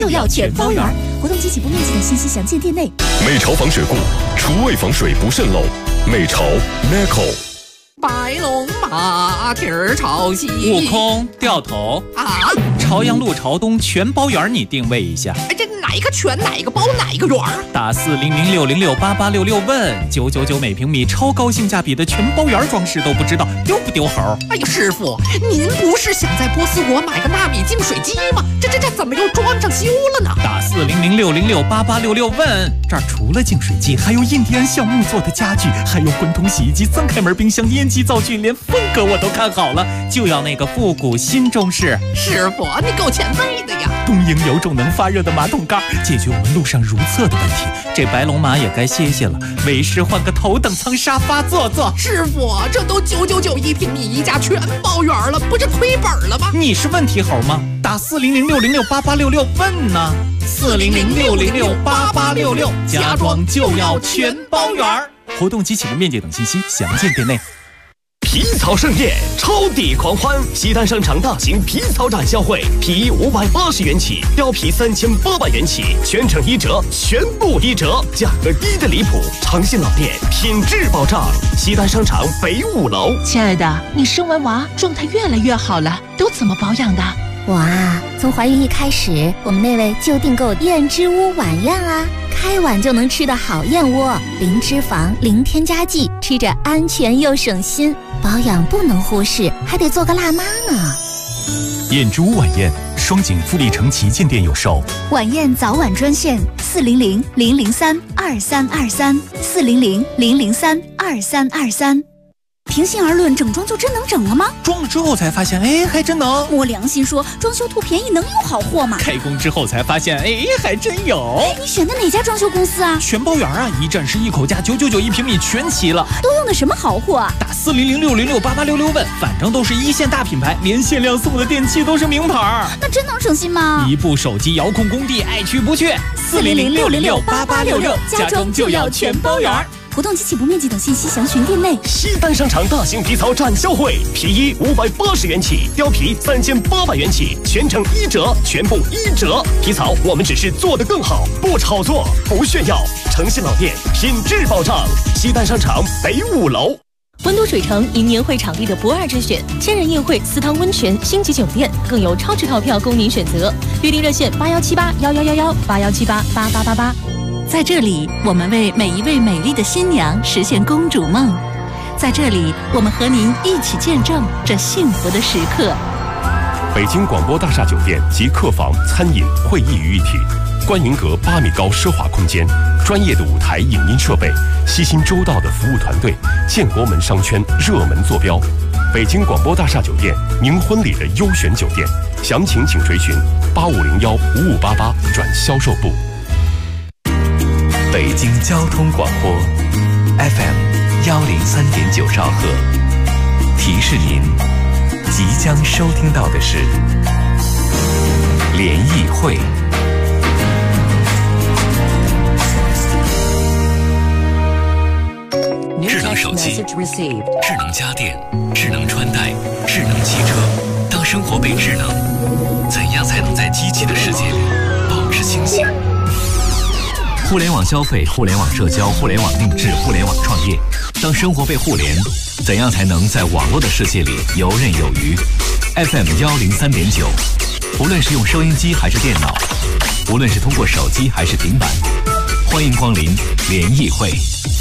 又要全包圆。活动及起步面积等信息详见店内。 美潮防水固，厨卫防水不渗漏。美潮 Neco。 白龙马蹄儿朝西， 悟空掉头啊！ 朝阳路朝东全包圆，你定位一下。 哎，这哪一个全哪一个包哪一个圆？ 打4006068866问999每平米，超高性价比的全包圆装饰都不知道丢不丢猴？ 哎呀，师傅，您不是想在波斯国买个纳米净水机吗？这怎么又装上修了呢？ 打4006068866问，这儿除了净水机，还有印第安橡木做的家具，还有滚筒洗衣机、3开门冰箱、烟机灶具，连风格我都看好了，就要那个复古新中式。 师傅，你够前卫的呀！ 东营有种能发热的马桶盖，解决我们路上如厕的问题。这白龙马也该歇歇了，为师换个头等舱沙发坐坐。 师傅，这都999一平米，一家全包圆了，不是亏本了吗？ 你是问题猴吗？打4006068866问呢。4006068866，家装就要全包圆。活动及起步面积等信息详见店内。 皮草盛宴，超抵狂欢！西单商场大型皮草展销会，皮衣580元起，貂皮3800元起，全程1折，全部1折，价格低得离谱。诚信老店，品质保障。西单商场北5楼。 亲爱的，你生完娃状态越来越好了，都怎么保养的？ 我啊，从怀孕一开始，我们那位就订购燕之屋晚宴啊，开碗就能吃的好燕窝，零脂肪，零添加剂，吃着安全又省心。保养不能忽视，还得做个辣妈呢。 燕之屋晚宴，双井富力城旗舰店有售。 晚宴早晚专线400-003-2323，400-003-2323。平心而论，整装就真能整了吗？ 装了之后才发现，哎，还真能。 摸良心说，装修图便宜能有好货吗？ 开工之后才发现，哎，还真有。 你选的哪家装修公司啊？ 全包圆啊，一站式一口价，999一平米全齐了。 都用的什么好货啊？ 打4006068866问，反正都是一线大品牌，连限量送的电器都是名牌。 那真能省心吗？ 一部手机遥控工地，爱去不去。4006068866，家装就要全包圆。 活动及起步面积等信息详询店内。 西单商场大型皮草展销会，皮衣580元起，貂皮3800元起，全程1折，全部1折。皮草我们只是做得更好，不炒作，不炫耀。诚信老店，品质保障。西单商场北5楼。 温都水城迎年会场地的不二之选，千人宴会、私汤温泉、星级酒店，更有超值套票供您选择。预订热线81781111，8178888888。 在这里，我们为每一位美丽的新娘实现公主梦。在这里，我们和您一起见证这幸福的时刻。 北京广播大厦酒店集客房、餐饮、会议于一体，观银阁8米高奢华空间，专业的舞台影音设备，细心周到的服务团队，建国门商圈热门坐标。北京广播大厦酒店，您婚礼的优选酒店，详情请垂询85015588转销售部。 北京交通广播 FM103.9兆赫，提示您即将收听到的是联谊会。智能手机、智能家电、智能穿戴、智能汽车。当生活被智能，怎样才能在机器的世界里保持清醒？互联网消费、互联网社交、互联网定制、互联网创业。当生活被互联，怎样才能在网络的世界里游刃有余？ FM103.9，无论是用收音机还是电脑，无论是通过手机还是平板，欢迎光临联谊会。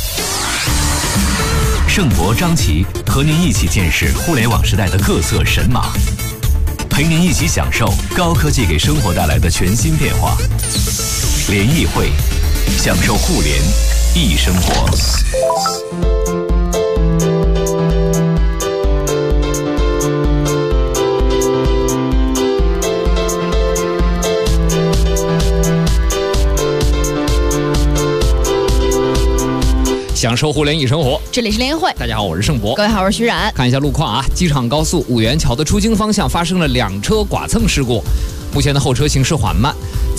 盛博、张琪和您一起见识互联网时代的各色神马，陪您一起享受高科技给生活带来的全新变化。联谊会，享受互联易生活。 享受互联易生活， 这里是联谊会。 大家好，我是盛博。 各位好，我是徐冉。 看一下路况啊，机场高速五元桥的出京方向发生了2车剐蹭事故，目前的后车行驶缓慢。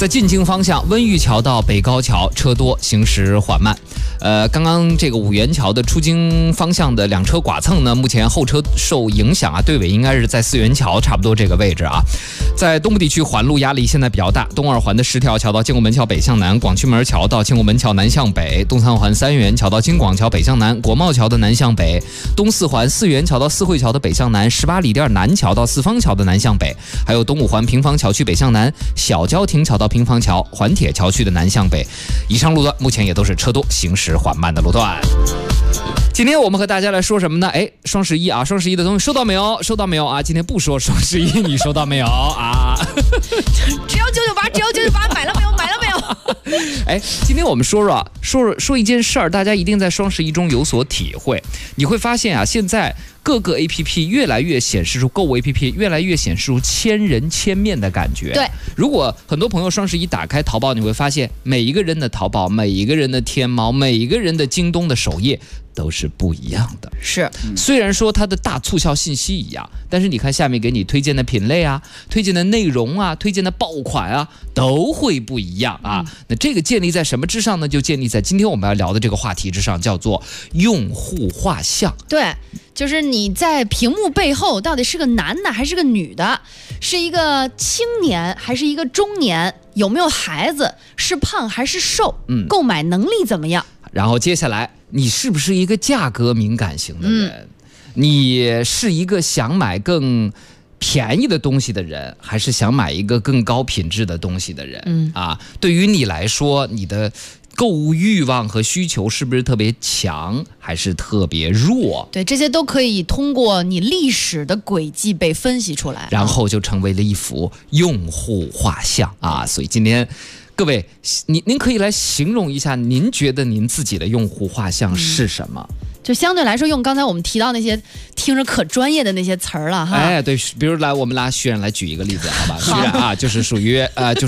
在进京方向，温榆桥到北高桥车多，行驶缓慢。刚刚这个五元桥的出京方向的两车剐蹭呢，目前后车受影响啊，队尾应该是在四元桥差不多这个位置啊。在东部地区环路压力现在比较大，东二环的10条桥到建国门桥北向南，广渠门桥到建国门桥南向北，东三环3元桥到京广桥北向南，国贸桥的南向北，东四环4元桥到四惠桥的北向南，18里店南桥到四方桥的南向北，还有东五环平房桥区北向南，小郊亭桥到平房桥环铁桥区的南向北。以上路段目前也都是车多行驶缓慢的路段。今天我们和大家来说什么呢？双十一啊，双十一的东西收到没有？收到没有啊？今天不说双十一，你收到没有啊？ 只要998，只要998，买了没有？买了没有？ 今天我们说一件事儿，大家一定在双十一中有所体会。你会发现啊，现在各个 APP 越来越显示出购物 APP 越来越显示出千人千面的感觉。 对， 如果很多朋友双十一打开淘宝，你会发现每一个人的淘宝、每一个人的天猫、每一个人的京东的首页都是不一样的。 是， 虽然说它的大促销信息一样，但是你看下面给你推荐的品类啊、推荐的内容啊、推荐的爆款啊，都会不一样啊。那这个建立在什么之上呢？就建立在今天我们要聊的这个话题之上，叫做用户画像。 对，就是你在屏幕背后到底是个男的还是个女的，是一个青年还是一个中年，有没有孩子，是胖还是瘦，购买能力怎么样。 然后接下来你是不是一个价格敏感型的人，你是一个想买更便宜的东西的人，还是想买一个更高品质的东西的人？对于你来说，你的购物欲望和需求是不是特别强，还是特别弱？ 对，这些都可以通过你历史的轨迹被分析出来， 然后就成为了一幅用户画像啊！所以今天各位，您可以来形容一下，您觉得您自己的用户画像是什么？ 就相对来说，用刚才我们提到那些听着可专业的那些词儿了哈。 对，比如我们拿徐冉来举一个例子，好吧？徐冉啊，就是属于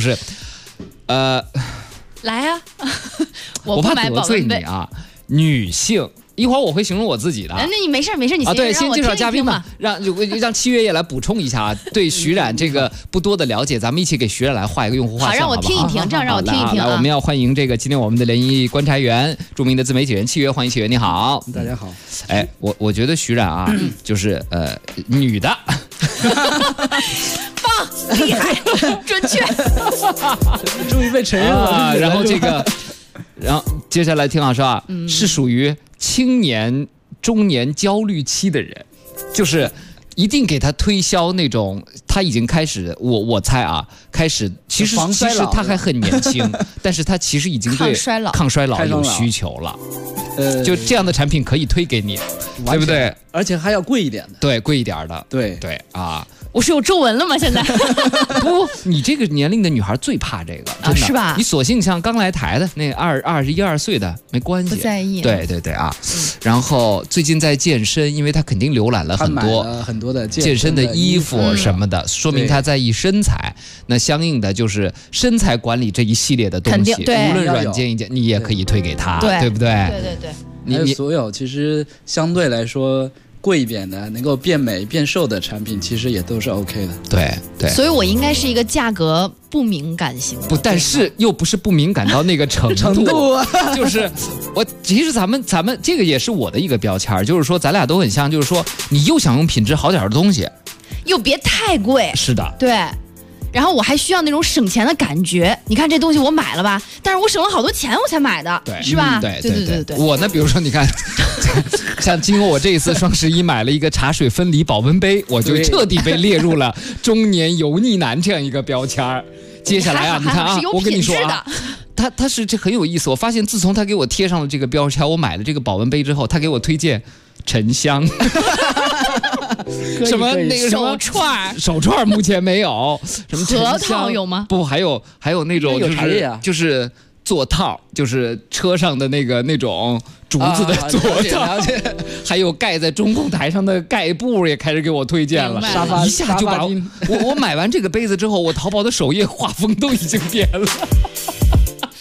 来啊， 我怕得罪你啊，女性。一会儿我会形容我自己的。 那你没事，你先对，先介绍嘉宾吧，让7月也来补充一下啊。对徐冉这个不多的了解，咱们一起给徐冉来画一个用户画像， 好，让我听一听，这样让我听一听啊。 来，我们要欢迎这个今天我们的联谊观察员，著名的自媒体人7月，欢迎7月，你好。 大家好。 我觉得徐冉啊，就是女的。 棒，厉害，准确。 终于被承认了。 然后然后接下来听好说啊，是属于青年中年焦虑期的人，就是一定给他推销那种他已经开始，我猜啊，开始其实他还很年轻，但是他其实已经对抗衰老有需求了。就这样的产品可以推给你，对不对？ 而且还要贵一点的。 对，贵一点的。对啊。 我是有皱纹了吗？现在不，你这个年龄的女孩最怕这个啊，是吧？ 你索性像刚来台的那21、22岁的没关系， 不在意。 对啊。然后最近在健身，因为她肯定浏览了很多的健身的衣服什么的，说明她在意身材。那相应的就是身材管理这一系列的东西，无论软件硬件，你也可以推给她，对不对？ 对。 你所有其实相对来说贵一点的，能够变美变瘦的产品，其实也都是 OK 的。 对， 所以我应该是一个价格不敏感型的， 但是又不是不敏感到那个程度，就是其实咱们这个也是我的一个标签，就是说咱俩都很像，就是说你又想用品质好点的东西， 又别太贵。 是的， 对。然后我还需要那种省钱的感觉，你看这东西我买了吧，但是我省了好多钱我才买的，是吧？对。 我呢，比如说你看，像经过我这一次双11买了一个茶水分离保温杯，我就彻底被列入了中年油腻男这样一个标签。接下来啊，你看啊，我跟你说啊，他是这很有意思。我发现自从他给我贴上了这个标签，我买了这个保温杯之后，他给我推荐沉香。什么那个什么手串目前没有，什么核桃有吗？ 不，还有那种就是座套，就是车上的那种竹子的座套，还有盖在中控台上的盖布也开始给我推荐了，一下就把我买完这个杯子之后，我淘宝的首页画风都已经变了。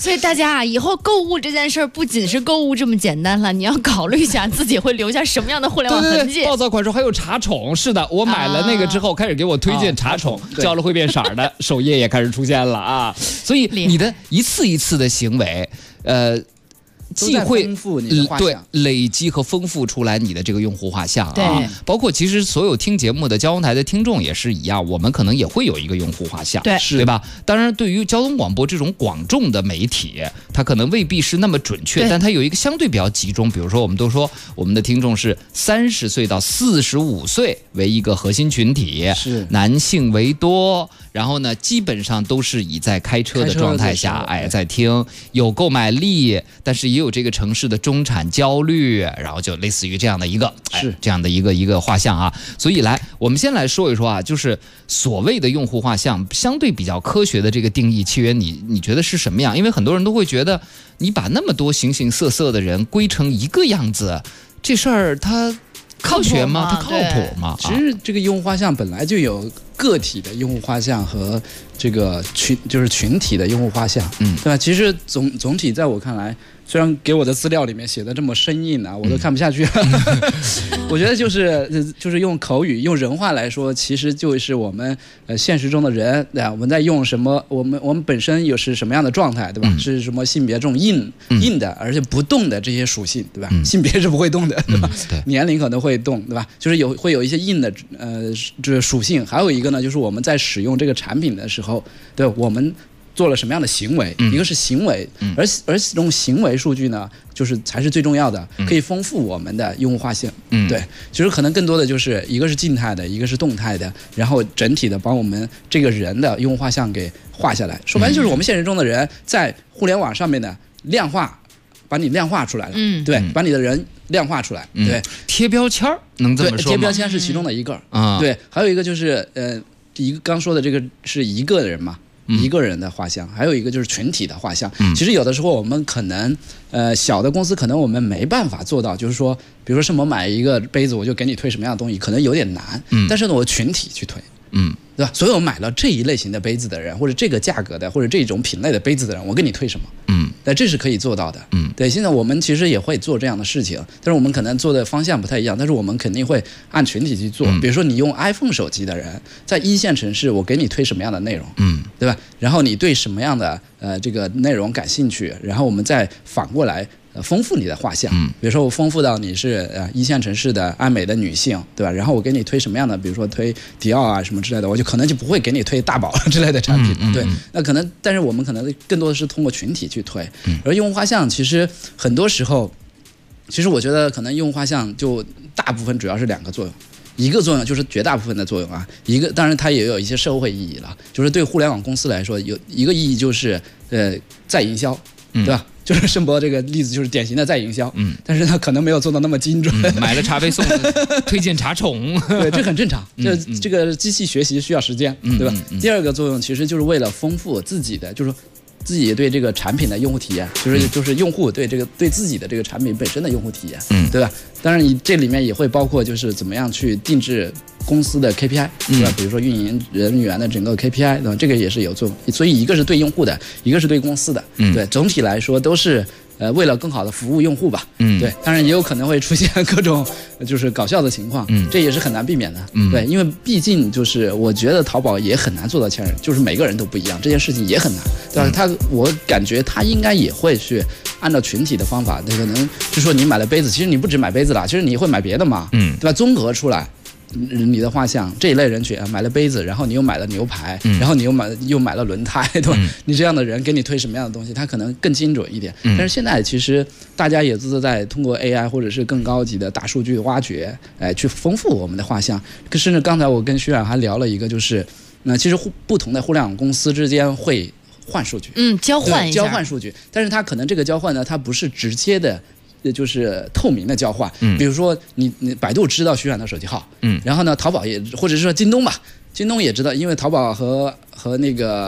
所以大家啊，以后购物这件事儿不仅是购物这么简单了，你要考虑一下自己会留下什么样的互联网痕迹。 暴躁款时候还有查宠，是的，我买了那个之后，开始给我推荐查宠，交了会变色的首页也开始出现了啊。所以你的一次一次的行为，既会对累积和丰富出来你的这个用户画像啊，包括其实所有听节目的交通台的听众也是一样，我们可能也会有一个用户画像，对吧？当然，对于交通广播这种广众的媒体，它可能未必是那么准确，但它有一个相对比较集中。比如说，我们都说我们的听众是30岁到45岁为一个核心群体，是男性为多，然后呢，基本上都是以在开车的状态下，在听，有购买力，但是也有这个城市的中产焦虑，然后就类似于这样的一个这样的一个画像啊。所以我们先来说一说啊，就是所谓的用户画像相对比较科学的这个定义，契约你觉得是什么样？因为很多人都会觉得你把那么多形形色色的人归成一个样子，这事儿它科学吗？它靠谱吗？ 其实这个用户画像本来就有个体的用户画像和这个群体的用户画像，对吧？其实总体在我看来，虽然给我的资料里面写的这么生硬啊，我都看不下去了。我觉得就是用口语、用人话来说，其实就是我们现实中的人，对吧？我们在用什么？我们本身又是什么样的状态，对吧？是什么性别这种硬的，而且不动的这些属性，对吧？性别是不会动的，对吧？年龄可能会动，对吧？就是会有一些硬的这属性，还有一个呢，就是我们在使用这个产品的时候，对我们做了什么样的行为，一个是行为，而这种行为数据呢，才是最重要的，可以丰富我们的用户画像。对，其实可能更多的就是一个是静态的，一个是动态的，然后整体的帮我们这个人的用户画像给画下来。说白了就是我们现实中的人在互联网上面的量化，把你量化出来了，对，把你的人量化出来，对， 贴标签能这么说吗？ 贴标签是其中的一个啊，对，还有一个就是一个刚说的这个是一个人嘛。一个人的画像，还有一个就是群体的画像。其实有的时候我们可能，小的公司可能我们没办法做到，就是说，比如说是我买一个杯子，我就给你推什么样的东西，可能有点难。但是呢，我群体去推，对吧？所有买了这一类型的杯子的人，或者这个价格的，或者这种品类的杯子的人，我给你推什么？对，这是可以做到的。对，现在我们其实也会做这样的事情，但是我们可能做的方向不太一样，但是我们肯定会按群体去做。比如说你用 iPhone 手机的人，在一线城市，我给你推什么样的内容，对吧？然后你对什么样的这个内容感兴趣，然后我们再反过来丰富你的画像。比如说我丰富到你是一线城市的爱美的女性，对吧？然后我给你推什么样的，比如说推迪奥啊什么之类的，我就可能就不会给你推大宝之类的产品。对，那可能，但是我们可能更多的是通过群体去推。而用户画像其实很多时候，其实我觉得可能用户画像就大部分主要是2个作用。一个作用就是绝大部分的作用啊，一个当然它也有一些社会意义了，就是对互联网公司来说有一个意义就是再营销，对吧？就是申博这个例子就是典型的再营销，但是他可能没有做到那么精准， 买了茶杯送推荐茶宠， 对，这很正常，这个机器学习需要时间，对吧？第二个作用其实就是为了丰富自己的，就是自己对这个产品的用户体验，就是用户对自己的这个产品本身的用户体验，对吧？当然，你这里面也会包括就是怎么样去定制公司的 KPI， 对吧？比如说运营人员的整个 KPI， 对吧？这个也是有作用。所以一个是对用户的，一个是对公司的，对，总体来说都是为了更好的服务用户吧，对。当然也有可能会出现各种就是搞笑的情况，这也是很难避免的，对，因为毕竟就是我觉得淘宝也很难做到千人，就是每个人都不一样，这件事情也很难。但是我感觉他应该也会去按照群体的方法，可能就说你买了杯子，其实你不止买杯子啦，其实你会买别的嘛，对吧？综合出来。你的画像这一类人群买了杯子，然后你又买了牛排，然后你又买了轮胎，对吧？你这样的人给你推什么样的东西，他可能更精准一点。但是现在其实大家也是在通过 AI 或者是更高级的大数据挖掘，去丰富我们的画像。甚至刚才我跟徐冉还聊了一个，就是其实不同的互联网公司之间会换数据， 交换数据，但是它可能这个交换呢，它不是直接的。就是透明的交换，比如说你百度知道徐冉的手机号，然后呢，淘宝也或者是说京东吧，京东也知道，因为淘宝和那个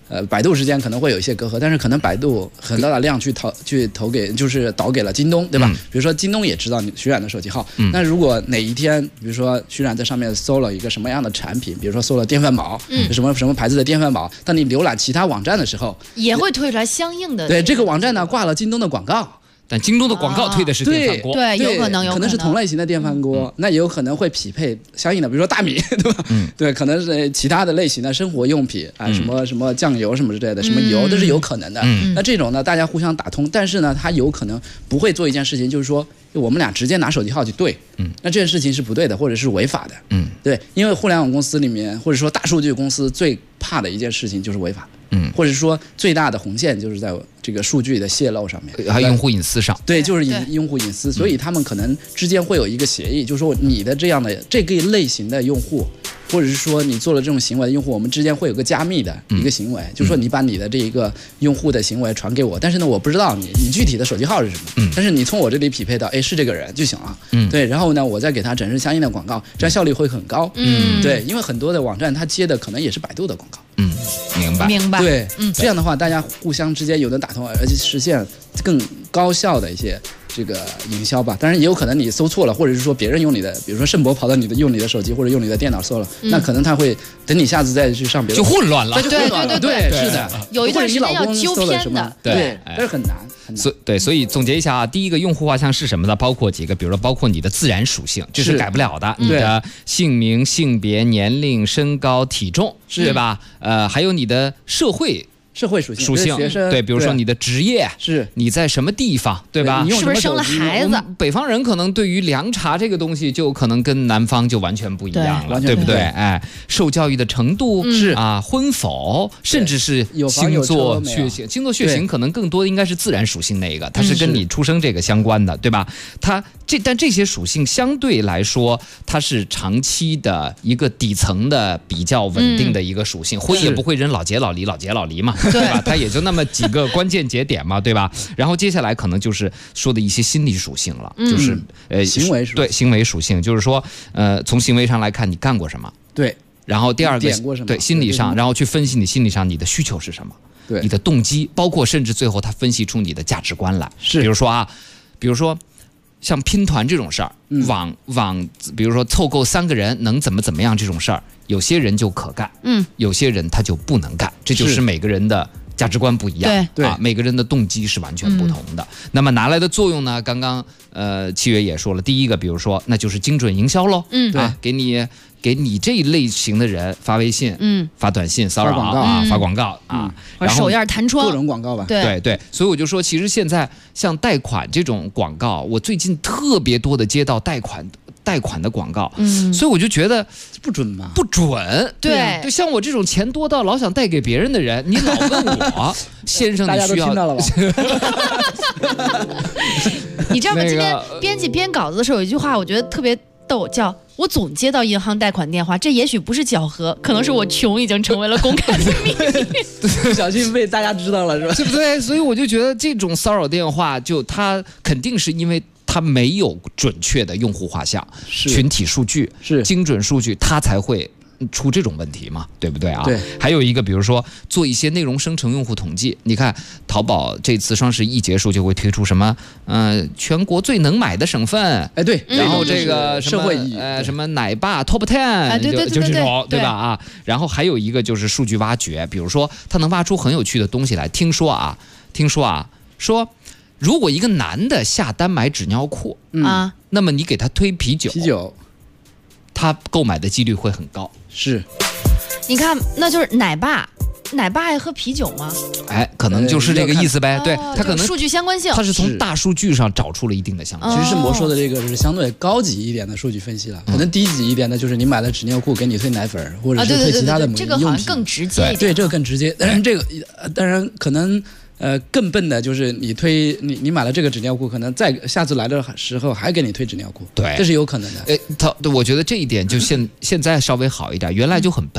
百度之间可能会有一些隔阂，但是可能百度很大的量去投给就是导给了京东，对吧？比如说京东也知道徐冉的手机号，那如果哪一天比如说徐冉在上面搜了一个什么样的产品，比如说搜了电饭煲，什么牌子的电饭煲，当你浏览其他网站的时候， 也会推出来相应的。 对，这个网站呢挂了京东的广告。 但京东的广告推的是电饭锅， 对，有可能是同类型的电饭锅，那也有可能会匹配相应的，比如说大米，对吧？对，可能是其他的类型的生活用品啊，什么酱油什么之类的，什么油都是有可能的。那这种呢，大家互相打通，但是呢，他有可能不会做一件事情，就是说我们俩直接拿手机号去对，那这件事情是不对的，或者是违法的。对，因为互联网公司里面，或者说大数据公司最怕的一件事情就是违法。或者说最大的红线就是在这个数据的泄露上面， 还有用户隐私上。 对，就是用户隐私，所以他们可能之间会有一个协议，就是说你的这样的这个类型的用户，或者是说你做了这种行为的用户，我们之间会有个加密的一个行为，就是说你把你的这一个用户的行为传给我，但是呢我不知道你具体的手机号是什么，但是你从我这里匹配到，哎是这个人就行了。对，然后呢我再给他展示相应的广告，这样效率会很高。对，因为很多的网站它接的可能也是百度的广告。 明白。 对，这样的话大家互相之间有能打通，而且实现更高效的一些这个营销吧。当然也有可能你搜错了，或者是说别人用你的，比如说盛博跑到用你的手机或者用你的电脑搜了，那可能他会等你下次再去上别的就混乱了。 对，是的， 有一段时间要纠偏的， 对，但是很难。 所以总结一下啊，第一个用户画像是什么呢？包括几个，比如说包括你的自然属性，这是改不了的，你的姓名、性别、年龄、身高、体重，对吧？还有你的社会属性，对，比如说你的职业， 是你在什么地方，对吧？ 是不是生了孩子？ 北方人可能对于凉茶这个东西就可能跟南方就完全不一样了，对不对？哎，受教育的程度是啊，婚否，甚至是星座血型，星座血型可能更多的应该是自然属性那一个，它是跟你出生这个相关的，对吧？但这些属性相对来说，它是长期的一个底层的比较稳定的一个属性，婚也不会人老结老离嘛。对吧？它也就那么几个关键节点嘛，对吧？然后接下来可能就是说的一些心理属性了，就是行为属性， 对行为属性，就是说从行为上来看你干过什么， 对。 然后第二个对心理上，然后去分析你心理上你的需求是什么， 对你的动机，包括甚至最后他分析出你的价值观来。 是， 比如说像拼团这种事儿，比如说凑够3个人能怎么样这种事儿。有些人就可干，有些人他就不能干，这就是每个人的价值观不一样， 对啊，每个人的动机是完全不同的。那么拿来的作用呢？刚刚七月也说了，第一个，比如说那就是精准营销喽，啊，给你这一类型的人发微信，发短信骚扰啊，发广告啊， 然后手印弹窗， 各种广告吧， 对，所以我就说，其实现在像贷款这种广告，我最近特别多的接到贷款的广告，所以我就觉得不准嘛， 不准。 对， 就像我这种钱多到老想贷给别人的人，你老问我先生， 大家都听到了吧？ 你知道吗？今天编辑编稿子的时候有一句话，我觉得特别逗，叫我总接到银行贷款电话，这也许不是巧合，可能是我穷已经成为了公开的秘密。 不小心被大家知道了，是吧？ 对不对？所以我就觉得这种骚扰电话，就它肯定是因为它没有准确的用户画像、群体数据、精准数据，它才会出这种问题嘛，对不对啊？ 对。 还有一个，比如说做一些内容生成用户统计，你看淘宝这次双十一结束就会推出什么，全国最能买的省份， 哎对， 然后这个社会意义， 什么奶爸 Top 10，就这种，对吧啊？然后还有一个就是数据挖掘，比如说它能挖出很有趣的东西来。听说说如果一个男的下单买纸尿裤啊， 那么你给他推啤酒，他购买的几率会很高。 是， 你看，那就是奶爸爱喝啤酒吗？ 哎，可能就是这个意思呗。对，他可能数据相关性， 他是从大数据上找出了一定的相关性。 其实盛博说的这个是相对高级一点的数据分析了，可能低级一点的就是你买了纸尿裤给你推奶粉，或者是推其他的用品， 这个好像更直接一点。 对，这个更直接。但是这个当然可能。更笨的就是你买了这个纸尿裤，可能在下次来的时候还给你推纸尿裤， 对， 这是有可能的。 我觉得这一点就现在稍微好一点，原来就很笨。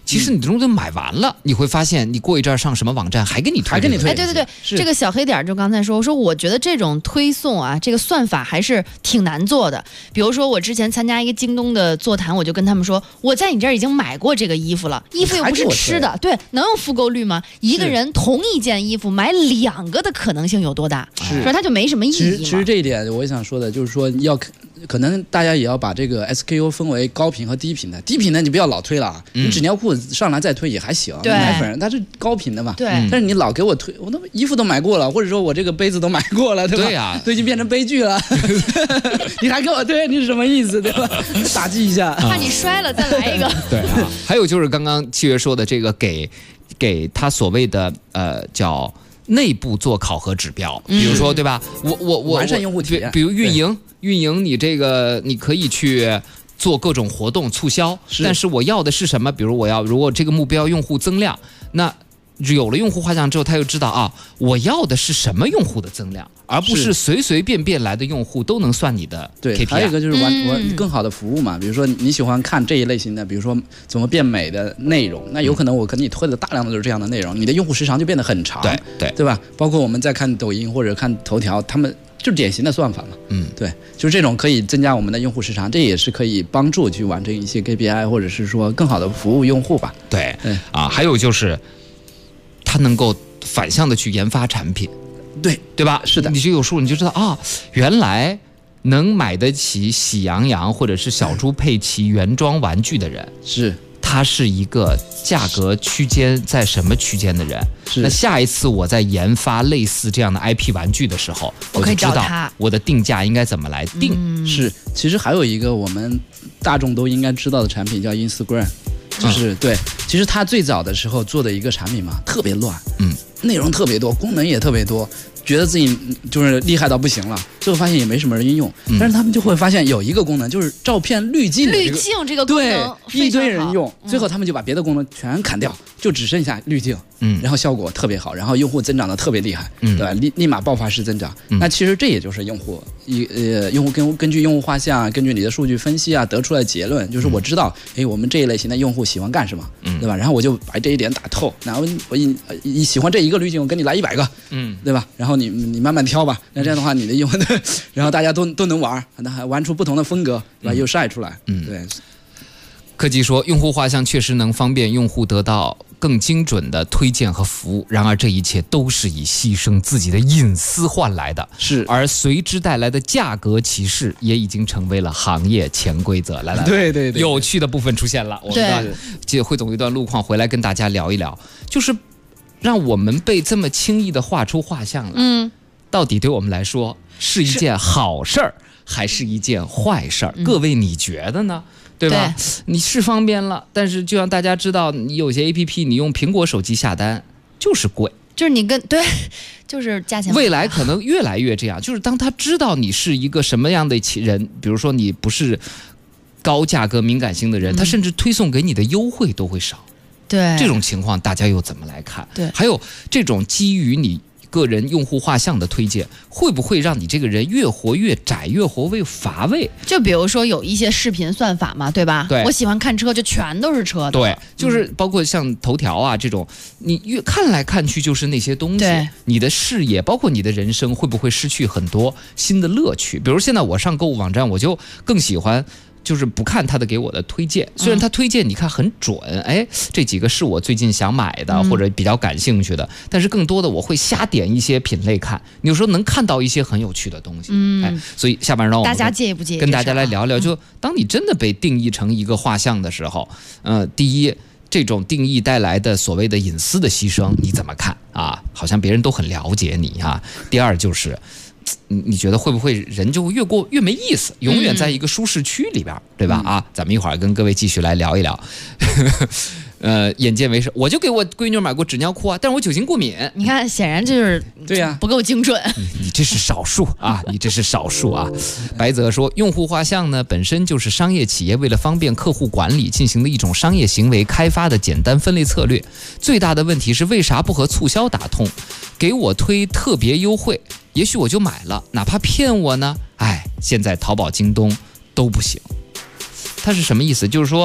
其实你的东西买完了，你会发现你过一阵上什么网站还给你推， 哎，对，这个小黑点就刚才说我觉得这种推送啊，这个算法还是挺难做的。比如说我之前参加一个京东的座谈，我就跟他们说，我在你这儿已经买过这个衣服了，衣服又不是吃的，对，能有复购率吗？一个人同一件衣服买2个的可能性有多大？说它就没什么意义嘛。 其实这一点我也想说的，就是说可能大家也要把这个 SKU 分为高频和低频的。低频呢，你不要老推了，你纸尿裤上来再推也还行，奶粉它是高频的嘛。 对。 但是你老给我推，我那衣服都买过了，或者说我这个杯子都买过了，对吧？ 对呀， 都已经变成悲剧了，你还给我推，你是什么意思，对吧？打击一下， 怕你摔了再来一个。 对啊，还有就是刚刚七月说的这个给他所谓的叫内部做考核指标，比如说对吧？我完善用户体验， 比如运营你这个你可以去做各种活动促销，但是我要的是什么？比如如果这个目标用户增量，那有了用户画像之后，他就知道啊，我要的是什么用户的增量，而不是随随便便来的用户都能算你的 KPI。 对，还有一个就是玩更好的服务嘛，比如说你喜欢看这一类型的，比如说怎么变美的内容，那有可能我给你推的大量的就是这样的内容，你的用户时长就变得很长，对吧？包括我们在看抖音或者看头条，他们就典型的算法嘛，对，就是这种可以增加我们的用户时长，这也是可以帮助去完成一些 KPI， 或者是说更好的服务用户吧。 对啊，还有就是它能够反向的去研发产品，对吧？ 是的， 你就有数，你就知道啊，原来能买得起喜羊羊或者是小猪佩奇原装玩具的人他是一个价格区间在什么区间的人？那下一次我在研发类似这样的 IP 玩具的时候，我就知道我的定价应该怎么来定。 其实还有一个我们大众都应该知道的产品叫 Instagram， 对，其实它最早的时候做的一个产品嘛，特别乱，内容特别多，功能也特别多。觉得自己就是厉害到不行了，最后发现也没什么人应用，但是他们就会发现有一个功能，就是照片滤镜这个功能， 对，一堆人用，最后他们就把别的功能全砍掉，就只剩下滤镜，然后效果特别好，然后用户增长的特别厉害，对吧？立马爆发式增长。那其实这也就是用户根据用户画像，根据你的数据分析啊，得出来的结论，就是我知道，我们这一类型的用户喜欢干什么，对吧？然后我就把这一点打透，然后我喜欢这一个滤镜，我跟你来100个，对吧？然后你慢慢挑吧，那这样的话你的用户，然后大家都能玩，那还玩出不同的风格，对吧？又晒出来，对。 科技说，用户画像确实能方便用户得到更精准的推荐和服务，然而这一切都是以牺牲自己的隐私换来的，而随之带来的价格歧视也已经成为了行业潜规则。来， 对， 有趣的部分出现了，我们记得汇总一段路况回来跟大家聊一聊，就是让我们被这么轻易的画出画像了，到底对我们来说是一件好事儿还是一件坏事儿？各位你觉得呢？对吧？你是方便了，但是就让大家知道，你有些 APP 你用苹果手机下单就是贵， 就是你就是价钱。 未来可能越来越这样，就是当他知道你是一个什么样的人，比如说你不是高价格敏感型的人，他甚至推送给你的优惠都会少。 对， 这种情况大家又怎么来看？ 对， 还有这种基于你个人用户画像的推荐，会不会让你这个人越活越窄，越活越乏味？ 就比如说有一些视频算法嘛，对吧？ 对， 我喜欢看车，就全都是车的。 对，就是包括像头条啊这种，你越看来看去就是那些东西，你的视野，包括你的人生，会不会失去很多新的乐趣？比如现在我上购物网站，我就更喜欢。就是不看他的给我的推荐，虽然他推荐你看很准，这几个是我最近想买的或者比较感兴趣的，但是更多的我会瞎点一些品类看，有时候能看到一些很有趣的东西。所以下半让我们大家介意不介意跟大家来聊聊，就当你真的被定义成一个画像的时候，第一，这种定义带来的所谓的隐私的牺牲你怎么看啊？好像别人都很了解你啊。第二就是你觉得会不会人就越过越没意思，永远在一个舒适区里边，对吧？咱们一会儿跟各位继续来聊一聊。眼见为实，我就给我闺女买过纸尿裤啊，但是我酒精过敏。 你看，显然就是对呀， 不够精准。 你这是少数啊，你这是少数啊。白泽说，用户画像呢本身就是商业企业为了方便客户管理进行的一种商业行为开发的简单分类策略。最大的问题是为啥不和促销打通？给我推特别优惠，也许我就买了，哪怕骗我呢？现在淘宝、京东都不行。它是什么意思？就是说，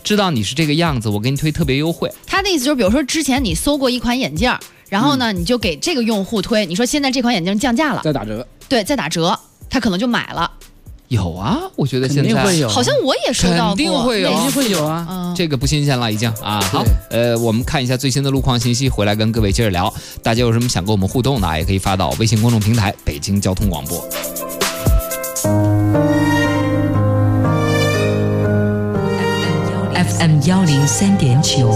知道你是这个样子，我给你推特别优惠。 他的意思就是，比如说之前你搜过一款眼镜，然后呢，你就给这个用户推，你说现在这款眼镜降价了， 再打折， 对，再打折，他可能就买了。 有啊，我觉得现在肯定会有， 好像我也收到过， 肯定会有， 肯定会有啊。 这个不新鲜了，已经啊。好，我们看一下最新的路况信息，回来跟各位接着聊。大家有什么想跟我们互动的，也可以发到微信公众平台北京交通广播。 FM 103.9，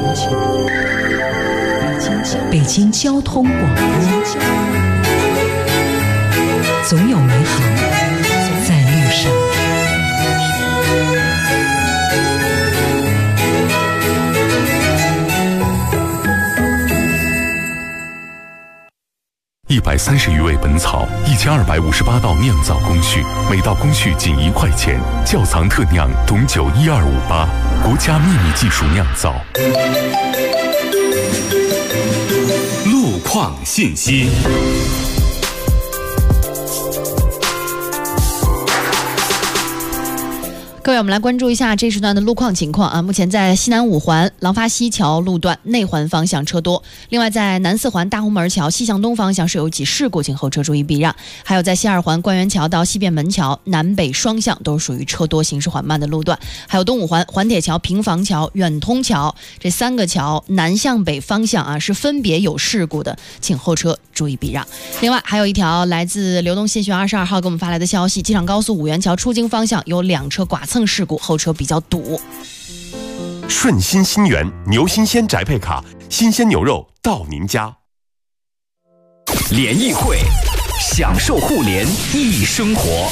北京交通广播，总有美好在路上。 130余味本草，1258道酿造工序，每道工序仅1块钱。窖藏特酿董酒12588，国家秘密技术酿造。 路况信息。 各位，我们来关注一下这时段的路况情况啊。目前在西南五环廊坊西桥路段内环方向车多，另外在南四环大红门桥西向东方向是有一起事故，请后车注意避让。还有在西二环官园桥到西便门桥南北双向都是属于车多行驶缓慢的路段。还有东五环环铁桥、平房桥、远通桥这3个桥南向北方向啊是分别有事故的，请后车注意避让。另外还有一条来自流动信息源22号给我们发来的消息，机场高速五元桥出京方向有2车剐蹭事故，后车比较堵。 顺心新源牛新鲜宅配卡，新鲜牛肉到您家。 联谊会，享受互联易生活。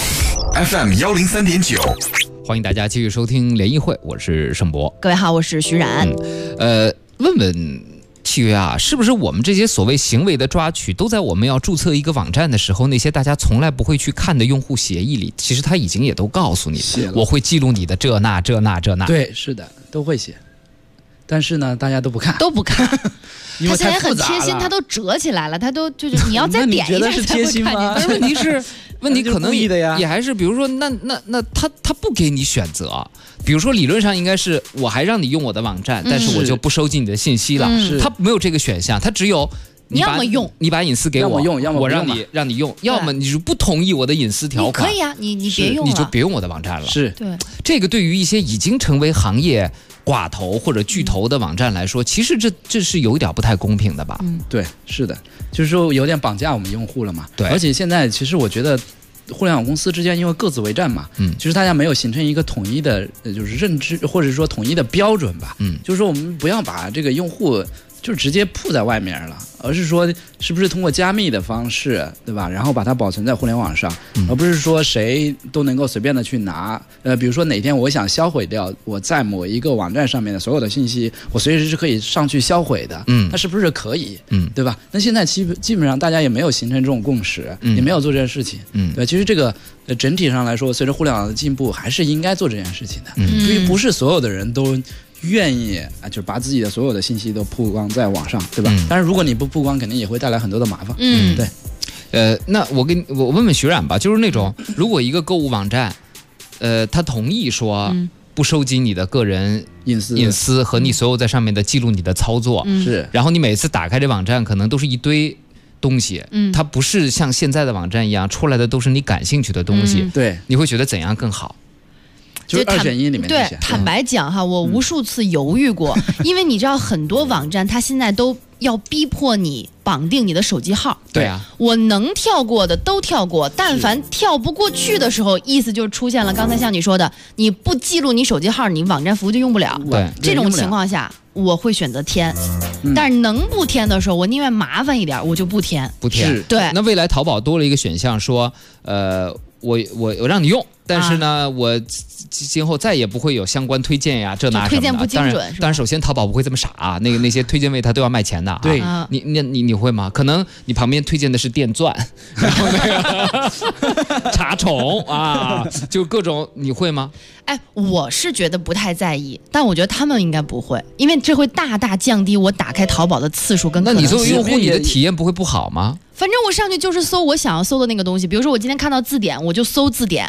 FM 103.9， 欢迎大家继续收听联谊会，我是盛博。 各位好，我是徐冉。 问问契约啊，是不是我们这些所谓行为的抓取，都在我们要注册一个网站的时候，那些大家从来不会去看的用户协议里，其实他已经也都告诉你，我会记录你的这那。 对，是的，都会写。但是呢，大家都不看，因为他现在很太复杂了贴心，他都折起来了，他都就是你要再点一下才会看见。 但是问题可能也还是，比如说，那他不给你选择。比如说，理论上应该是我还让你用我的网站，但是我就不收集你的信息了。他没有这个选项，他只有你要么用， 你把隐私给我，我让你用，要么你就不同意我的隐私条款。 可以啊，你别用了， 你就别用我的网站了。 是对这个对于一些已经成为行业寡头或者巨头的网站来说，其实这是有一点不太公平的吧？ 对，是的，就是说有点绑架我们用户了嘛。 对， 而且现在其实我觉得，互联网公司之间因为各自为战嘛，其实大家没有形成一个统一的，就是认知或者说统一的标准吧。就是说我们不要把这个用户就直接铺在外面了，而是说是不是通过加密的方式，对吧？然后把它保存在互联网上，而不是说谁都能够随便的去拿。比如说哪天我想销毁掉我在某一个网站上面的所有的信息，我随时是可以上去销毁的。那是不是可以？对吧？那现在基本上大家也没有形成这种共识，也没有做这件事情。对，其实这个整体上来说，随着互联网的进步，还是应该做这件事情的。因为不是所有的人都愿意啊，就是把自己的所有的信息都曝光在网上，对吧？但是如果你不曝光，肯定也会带来很多的麻烦。对。 那我问问徐冉吧，就是那种如果一个购物网站，他同意说不收集你的个人隐私和你所有在上面的记录你的操作， 是， 然后你每次打开这网站，可能都是一堆东西，它不是像现在的网站一样出来的都是你感兴趣的东西， 对， 你会觉得怎样更好？ 就是2选1里面对，坦白讲哈，我无数次犹豫过，因为你知道很多网站它现在都要逼迫你绑定你的手机号。 对啊， 我能跳过的都跳过，但凡跳不过去的时候，意思就是出现了刚才像你说的，你不记录你手机号，你网站服务就用不了。 对， 这种情况下我会选择填，但是能不填的时候，我宁愿麻烦一点，我就不填。对。 那未来淘宝多了一个选项，说我让你用，但是呢，我今后再也不会有相关推荐呀，这那什么的。 推荐不精准。 当然，首先淘宝不会这么傻啊，那些推荐位它都要卖钱的。 对， 你会吗？可能你旁边推荐的是电钻，然后那个茶宠啊，就各种，你会吗？ 哎，我是觉得不太在意，但我觉得他们应该不会，因为这会大大降低我打开淘宝的次数跟可能性。 那你作为用户，你的体验不会不好吗？ 反正我上去就是搜我想要搜的那个东西，比如说我今天看到字典，我就搜字典。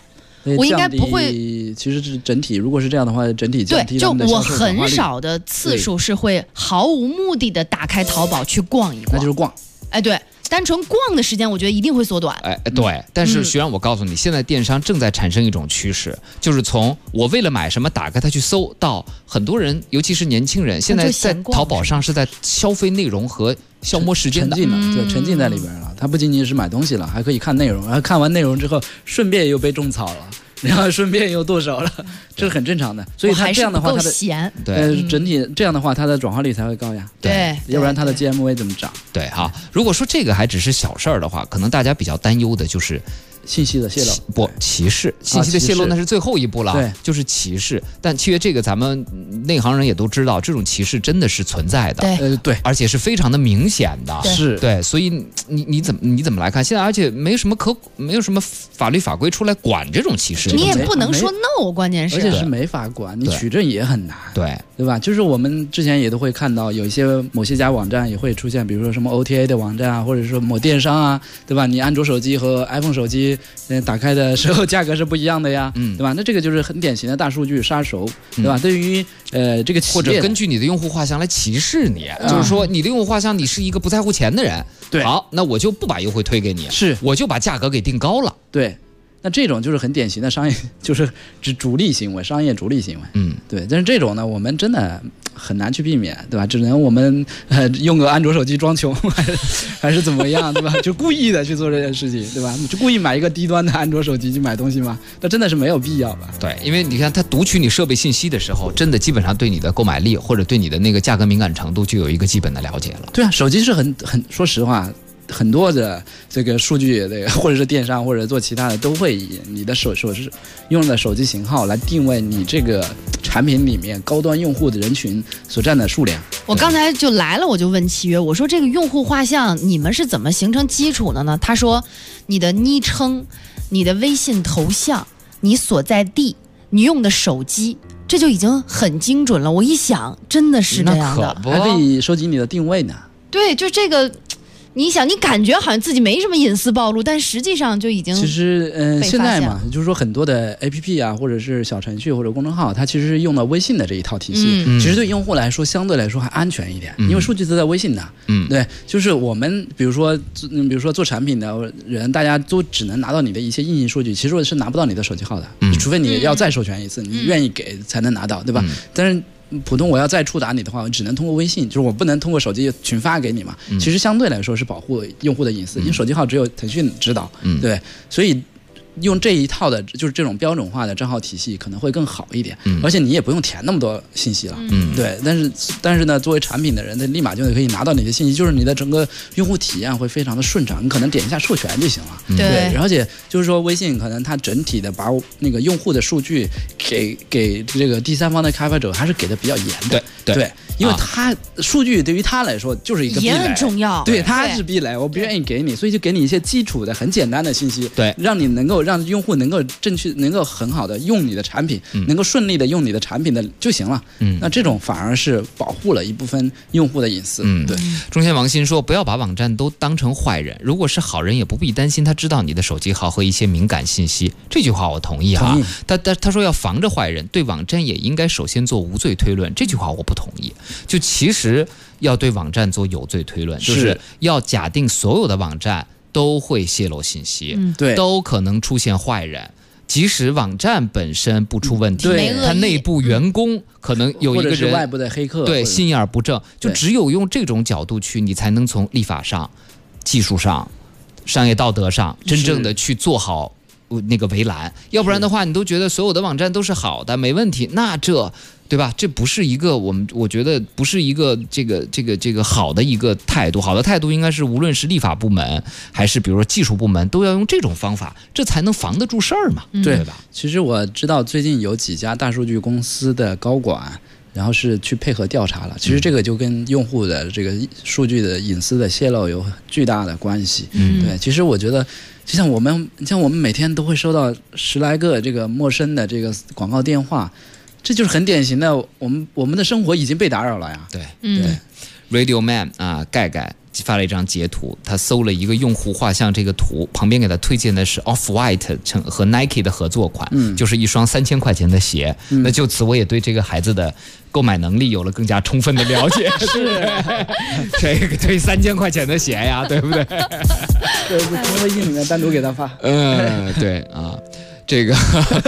我应该不会。 其实是整体，如果是这样的话，整体降低对，就他们的我销售转化率很少的次数是会毫无目的的打开淘宝去逛一逛， 那就是逛。 哎，对。单纯逛的时间，我觉得一定会缩短。 哎，对，但是徐然，我告诉你，现在电商正在产生一种趋势，就是从我为了买什么打开它去搜，到很多人，尤其是年轻人，现在在淘宝上是在消费内容和消磨时间的， 沉浸了，对，沉浸在里边了。它不仅仅是买东西了，还可以看内容，然后看完内容之后，顺便又被种草了。然后顺便又剁手了，这是很正常的。所以它这样的话，它的整体这样的话，它的转化率才会高呀。 对， 要不然它的 GMV 怎么涨？ 对哈。如果说这个还只是小事儿的话，可能大家比较担忧的就是信息的泄露， 不歧视，信息的泄露那是最后一步了， 对， 就是歧视。但契约这个咱们内行人也都知道，这种歧视真的是存在的， 对， 而且是非常的明显的， 是对。所以你怎么来看？现在而且没有什么法律法规出来管这种歧视， 你也不能说 no， 关键是而且是没法管，你取证也很难，对吧？就是我们之前也都会看到有一些某些家网站也会出现，比如说什么 OTA 的网站啊，或者说某电商啊，对吧？你安卓手机和 iPhone 手机打开的时候价格是不一样的呀，对吧？那这个就是很典型的大数据杀手，对吧？对于这个企业， 或者根据你的用户画像来歧视你，就是说你的用户画像你是一个不在乎钱的人， 对， 好，那我就不把优惠推给你， 是， 我就把价格给定高了， 对。那这种就是很典型的商业，就是主力行为，商业主力行为。对。但是这种呢，我们真的很难去避免，对吧？只能我们用个安卓手机装穷，还是怎么样，对吧？就故意的去做这件事情，对吧？就故意买一个低端的安卓手机去买东西吗？那真的是没有必要吧？ 对，因为你看，他读取你设备信息的时候，真的基本上对你的购买力或者对你的那个价格敏感程度就有一个基本的了解了。 对啊，手机是很说实话。很多的这个数据，或者是电商或者做其他的，都会以你的用的手机型号来定位你这个产品里面高端用户的人群所占的数量。 我刚才就来了，我就问契约，我说这个用户画像你们是怎么形成基础的呢？他说你的昵称、你的微信头像、你所在地、你用的手机，这就已经很精准了。我一想，真的是这样的， 还可以收集你的定位呢。 对，就这个。你想，你感觉好像自己没什么隐私暴露，但实际上就已经其实现在嘛，就是说很多的 APP 啊，或者是小程序或者公众号，它其实是用了微信的这一套体系，其实对用户来说相对来说还安全一点，因为数据都在微信的。对，就是我们比如说做产品的人，大家都只能拿到你的一些硬性数据，其实是拿不到你的手机号的，除非你要再授权一次，你愿意给才能拿到，对吧？但是普通我要再触达你的话，我只能通过微信，就是我不能通过手机群发给你嘛。其实相对来说是保护用户的隐私，因为手机号只有腾讯知道，对，所以用这一套的，就是这种标准化的账号体系可能会更好一点，而且你也不用填那么多信息了，对。但是呢，作为产品的人，他立马就可以拿到你的信息，就是你的整个用户体验会非常的顺畅，你可能点一下授权就行了，对。而且就是说，微信可能它整体的把那个用户的数据给这个第三方的开发者还是给的比较严的，对。因为它数据对于他来说就是一个壁垒， 也很重要， 对，它是壁垒，我不愿意给你，所以就给你一些基础的很简单的信息， 对， 让你能够让用户能够能够很好的用你的产品，能够顺利的用你的产品的就行了。那这种反而是保护了一部分用户的隐私。对。 中间王鑫说，不要把网站都当成坏人，如果是好人，也不必担心他知道你的手机号和一些敏感信息。这句话我同意哈。他说要防着坏人，对网站也应该首先做无罪推论。这句话我不同意。就其实要对网站做有罪推论，就是要假定所有的网站都会泄露信息， 对， 都可能出现坏人。即使网站本身不出问题，它内部员工可能有一个人，或者是外部的黑客， 对，心眼不正，就只有用这种角度去，你才能从立法上、技术上、商业道德上真正的去做好那个围栏。要不然的话，你都觉得所有的网站都是好的，没问题，那对吧？这不是一个我觉得不是一个这个好的一个态度。好的态度应该是无论是立法部门还是比如说技术部门，都要用这种方法，这才能防得住事儿嘛，对吧？ 其实我知道最近有几家大数据公司的高管，然后是去配合调查了。其实这个就跟用户的这个数据的隐私的泄露有巨大的关系。对，其实我觉得。就像我们每天都会收到10来个这个陌生的这个广告电话，这就是很典型的，我们的生活已经被打扰了呀。 对。 Radio Man 啊，盖盖发了一张截图，他搜了一个用户画像这个图，旁边给他推荐的是 Off-White 和 Nike 的合作款，就是一双3000块钱的鞋。那就此我也对这个孩子的购买能力有了更加充分的了解。是，这个推3000块钱的鞋呀，对不对？ 对，从微信里面单独给他发。 对啊。这个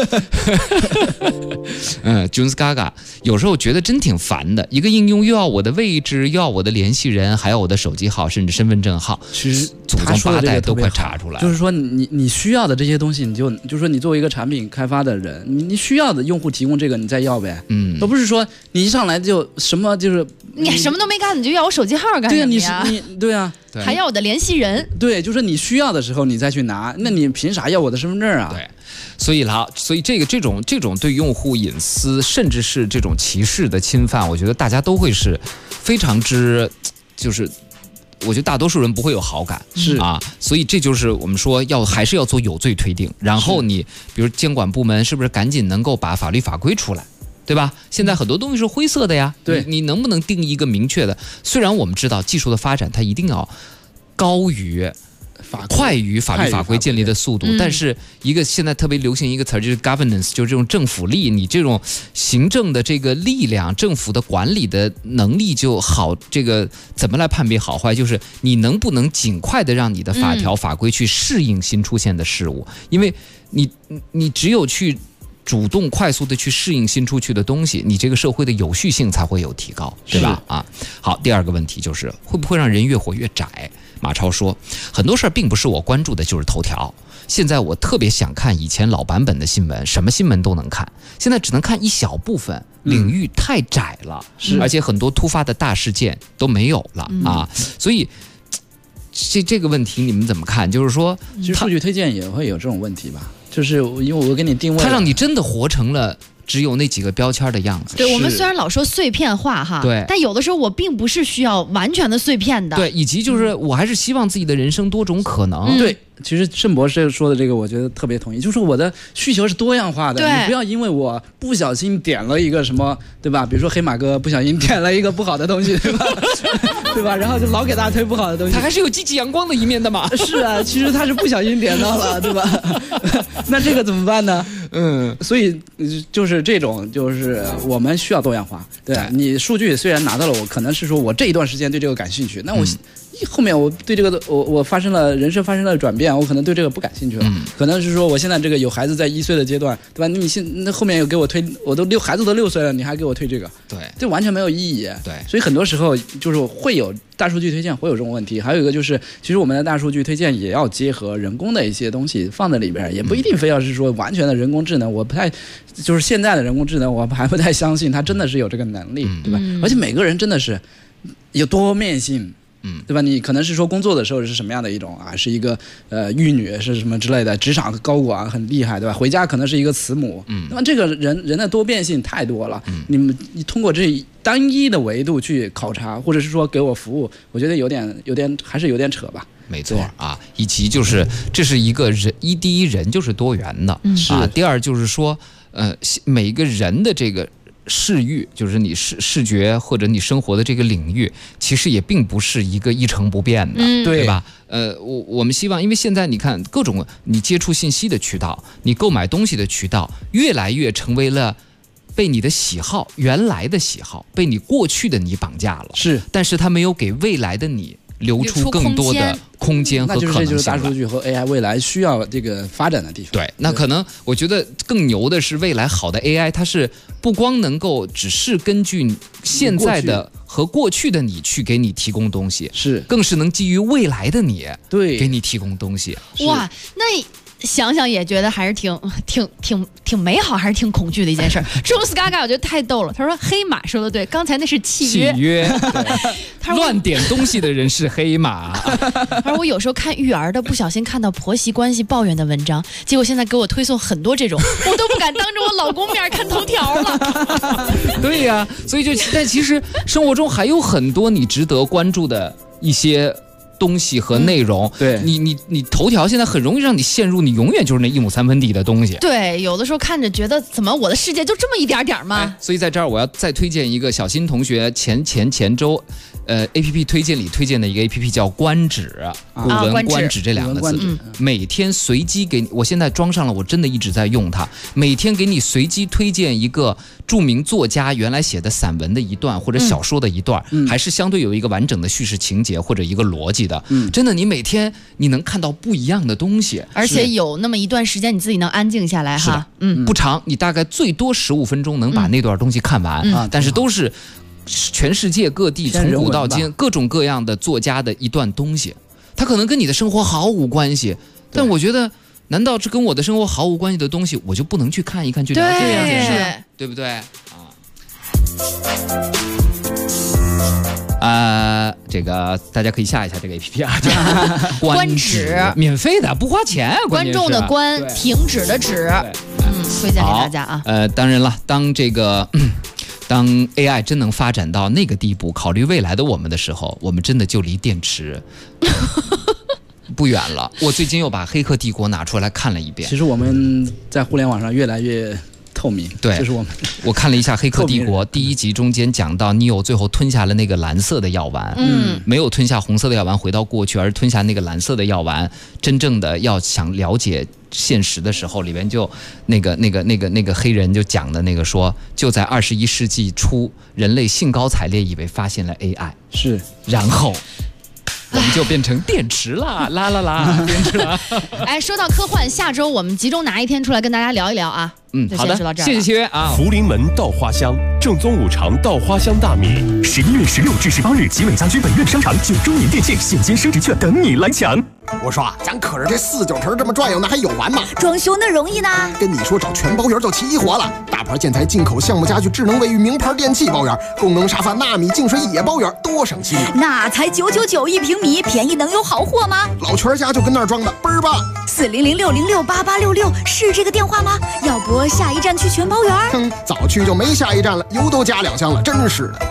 Jones Gaga 有时候觉得真挺烦的，一个应用又要我的位置，又要我的联系人，还要我的手机号，甚至身份证号， 其实祖宗8代都快查出来了。 就是说你需要的这些东西，就是说你作为一个产品开发的人，你需要的用户提供这个，你再要呗。而不是说你一上来就什么就是你什么都没干，你就要我手机号干什么呀？ 对啊， 还要我的联系人。 对，就是你需要的时候你再去拿，那你凭啥要我的身份证啊？ 对。所以这种对用户隐私，甚至是这种歧视的侵犯，我觉得大家都会是非常之，就是我觉得大多数人不会有好感， 是啊，所以这就是我们说还是要做有罪推定，然后你比如监管部门是不是赶紧能够把法律法规出来，对吧？现在很多东西是灰色的呀， 对， 你能不能定义一个明确的？虽然我们知道技术的发展它一定要高于快于法律法规建立的速度，但是一个现在特别流行一个词就是 governance， 就是这种政府力，你这种行政的这个力量，政府的管理的能力就好。这个怎么来判别好坏？就是你能不能尽快的让你的法条法规去适应新出现的事物，因为你只有去主动快速的去适应新出去的东西，你这个社会的有序性才会有提高，对吧？啊，好，第二个问题就是会不会让人越活越窄？马超说，很多事儿并不是我关注的就是头条，现在我特别想看以前老版本的新闻，什么新闻都能看，现在只能看一小部分，领域太窄了，而且很多突发的大事件都没有了啊，所以这个问题你们怎么看？就是说， 其实数据推荐也会有这种问题吧？就是因为我给你定位， 它让你真的活成了只有那几个标签的样子。 对，我们虽然老说碎片化哈， 对， 但有的时候我并不是需要完全的碎片的。 对，以及就是我还是希望自己的人生多种可能。 对，其实盛博士说的这个，我觉得特别同意，就是我的需求是多样化的，你不要因为我不小心点了一个什么，对吧？比如说黑马哥不小心点了一个不好的东西，对吧？对吧？然后就老给大家推不好的东西。 他还是有积极阳光的一面的嘛。 是啊，其实他是不小心点到了，对吧？那这个怎么办呢？所以就是这种，就是我们需要多样化。对，你数据虽然拿到了，我可能是说我这一段时间对这个感兴趣，那我后面我对这个我发生了人生发生了转变，我可能对这个不感兴趣了。可能是说我现在这个有孩子在1岁的阶段，对吧？那后面又给我推，孩子都6岁了，你还给我推这个， 对， 这完全没有意义。 对， 所以很多时候就是会有大数据推荐会有这种问题。还有一个就是，其实我们的大数据推荐也要结合人工的一些东西放在里边，也不一定非要是说完全的人工智能。我不太，就是现在的人工智能，我还不太相信它真的是有这个能力，对吧？而且每个人真的是有多面性。对吧？你可能是说工作的时候是什么样的一种啊？是一个玉女是什么之类的，职场高管很厉害，对吧？回家可能是一个慈母。那么这个人的多变性太多了。你通过这单一的维度去考察，或者是说给我服务，我觉得有点还是有点扯吧。 没错啊，以及就是这是一个人第一人就是多元的啊，第二就是说每一个人的这个。视域就是你视觉或者你生活的这个领域，其实也并不是一个一成不变的，对吧？我们希望，因为现在你看各种你接触信息的渠道，你购买东西的渠道，越来越成为了被你的喜好原来的喜好被你过去的你绑架了，但是它没有给未来的你留出更多的空间和可能性。 那就是大数据和 AI 未来需要这个发展的地方。 对，那可能我觉得更牛的是未来好的 AI， 它是不光能够只是根据现在的和过去的你去给你提供东西，更是能基于未来的你给你提供东西。 哇，那想想也觉得还是挺美好，还是挺恐惧的一件事。Jones Gaga 我觉得太逗了，他说黑马说的对，刚才那是契约乱点东西的人是黑马。 而我有时候看育儿的，不小心看到婆媳关系抱怨的文章，结果现在给我推送很多这种，我都不敢当着我老公面看头条了。 对呀，所以但其实生活中还有很多你值得关注的一些东西和内容。 对， 你头条现在很容易让你陷入，你永远就是那1亩3分地的东西。 对，有的时候看着觉得怎么我的世界就这么一点点吗？ 所以在这儿我要再推荐一个小新同学前周APP 推荐里推荐的一个 APP 叫观止，古文观止这2个字，每天随机给你，我现在装上了，我真的一直在用它，每天给你随机推荐一个著名作家原来写的散文的一段或者小说的一段，还是相对有一个完整的叙事情节或者一个逻辑的。真的，你每天你能看到不一样的东西， 而且有那么一段时间你自己能安静下来哈。 不长，你大概最多15分钟能把那段东西看完，但是都是全世界各地从古到今各种各样的作家的一段东西，它可能跟你的生活毫无关系，但我觉得，难道这跟我的生活毫无关系的东西，我就不能去看一看，去了解一下，对不对？这个大家可以下一下这个 APP 啊， 观止， 免费的，不花钱， 观众的观，停止的止，推荐给大家啊。 当然了，当 AI 真能发展到那个地步，考虑未来的我们的时候，我们真的就离电池不远了。我最近又把《黑客帝国》拿出来看了一遍。 其实我们在互联网上越来越透明。 对， 就是我看了一下《黑客帝国》第1集中间讲到Neo最后吞下了那个蓝色的药丸，没有吞下红色的药丸回到过去，而是吞下那个蓝色的药丸，真正的要想了解现实的时候，里边就那个黑人就讲的那个说，就在21世纪初，人类兴高采烈以为发现了 AI， 是， 然后我们就变成电池啦，电池啦。 哎，说到科幻，下周我们集中拿一天出来跟大家聊一聊啊。 好的，谢谢七月啊。 福临门稻花香，正宗五常稻花香大米，11月16至18日，集美家居本院商场9周年店庆现金升值券等你来抢。 我说啊，咱可是这49城这么转悠，那还有完吗？ 装修那容易呢？ 跟你说，找全包园就齐活了。大牌建材、进口项目家具、智能卫浴、名牌电器包园，功能沙发、纳米净水也包园，多省心。 那才999一平米，便宜能有好货吗？ 老全家就跟那儿装的，倍儿棒。 400-606-8866是这个电话吗？要不下一站去全包园？ 早去就没下一站了，油都加2箱了，真是的。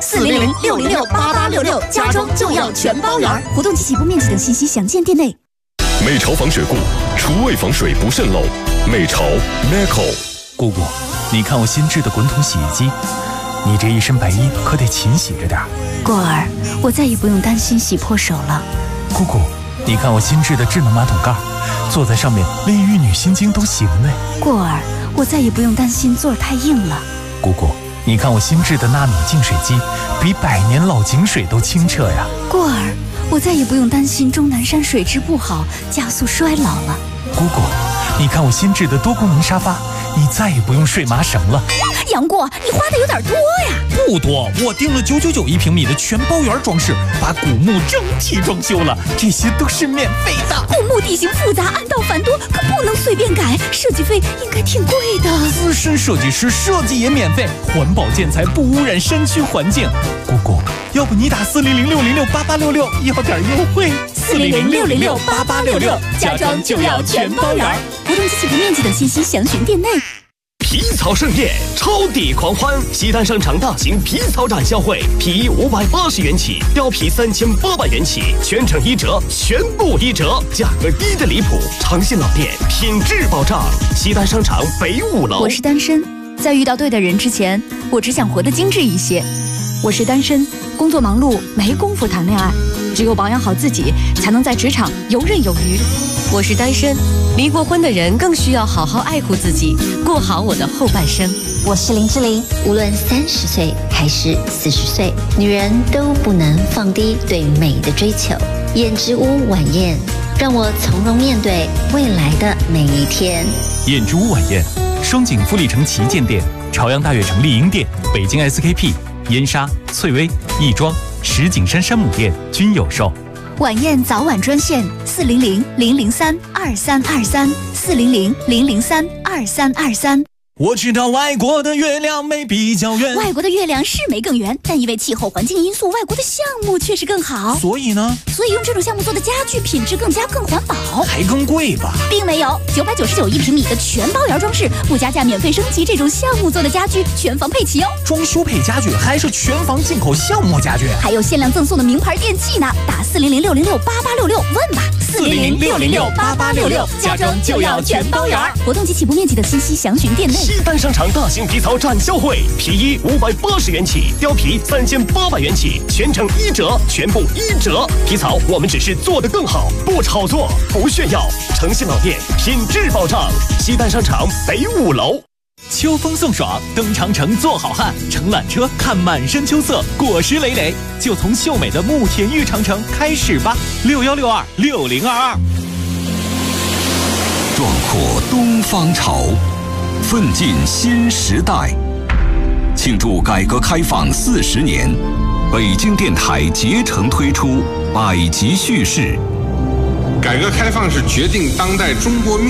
400-606-8866，家装就要全包园。活动及起步面积等信息详见店内。 美潮防水库，厨卫防水不渗漏。美潮 Meco。 姑姑，你看我新制的滚筒洗衣机，你这一身白衣可得勤洗着点。 过儿，我再也不用担心洗破手了。 姑姑，你看我新制的智能马桶盖，坐在上面连玉女心经都行嘞。 过儿，我再也不用担心座儿太硬了。 姑姑，你看我新制的纳米净水机，比100年老井水都清澈呀。 过儿，我再也不用担心终南山水质不好，加速衰老了。 姑姑，你看我新制的多功能沙发，你再也不用睡麻绳了。 杨过，你花的有点多呀。 不多，我订了999一平米的全包园装饰，把古墓整体装修了，这些都是免费的。 古墓地形复杂，暗道繁多，可不能随便改，设计费应该挺贵的。 资深设计师设计也免费，环保建材不污染山区环境。姑姑，要不你打400-606-8866要点优惠。 400-606-8866，家装就要全包园。活动及起步面积等信息详询店内。 皮草盛宴，超抵狂欢！西单商场大型皮草展销会，皮衣580元起，貂皮3800元起，全程1折，全部1折，价格低得离谱。长信老店，品质保障。西单商场北5楼。 我是单身，在遇到对的人之前，我只想活得精致一些。我是单身，工作忙碌，没工夫谈恋爱，只有保养好自己，才能在职场游刃有余。 我是单身，离过婚的人更需要好好爱护自己，过好我的后半生。 我是林志玲，无论30岁还是40岁，女人都不能放低对美的追求。燕之屋晚宴，让我从容面对未来的每一天。 燕之屋晚宴，双井富力城旗舰店、朝阳大悦城丽婴店、北京 SKP、燕莎、翠微、亦庄、石景山山姆店均有售。 晚宴早晚专线400-003-2323，400-003-2323。 我知道外国的月亮没比较圆， 外国的月亮是没更圆，但因为气候环境因素，外国的项目确实更好。 所以呢？ 所以用这种项目做的家具品质更环保， 还更贵吧？ 并没有，9991平米的全包圆装饰，不加价免费升级，这种项目做的家具全房配齐哦。 装修配家具还是全房进口项目家具， 还有限量赠送的名牌电器呢。打400-606-8866问吧 ，400-606-8866，家装就要全包圆。 活动及起步面积的信息详询店内。 西单商场大型皮草展销会，皮衣580元起，貂皮3800元起，全程1折，全部1折。皮草我们只是做得更好，不炒作，不炫耀，诚信老店，品质保障。西单商场北5楼。 秋风送爽，登长城做好汉，乘缆车看满山秋色，果实累累，就从秀美的慕田峪长城开始吧。61626022， 壮阔东方潮，奋进新时代。庆祝改革开放40年，北京电台竭诚推出百集叙事。 改革开放是决定当代中国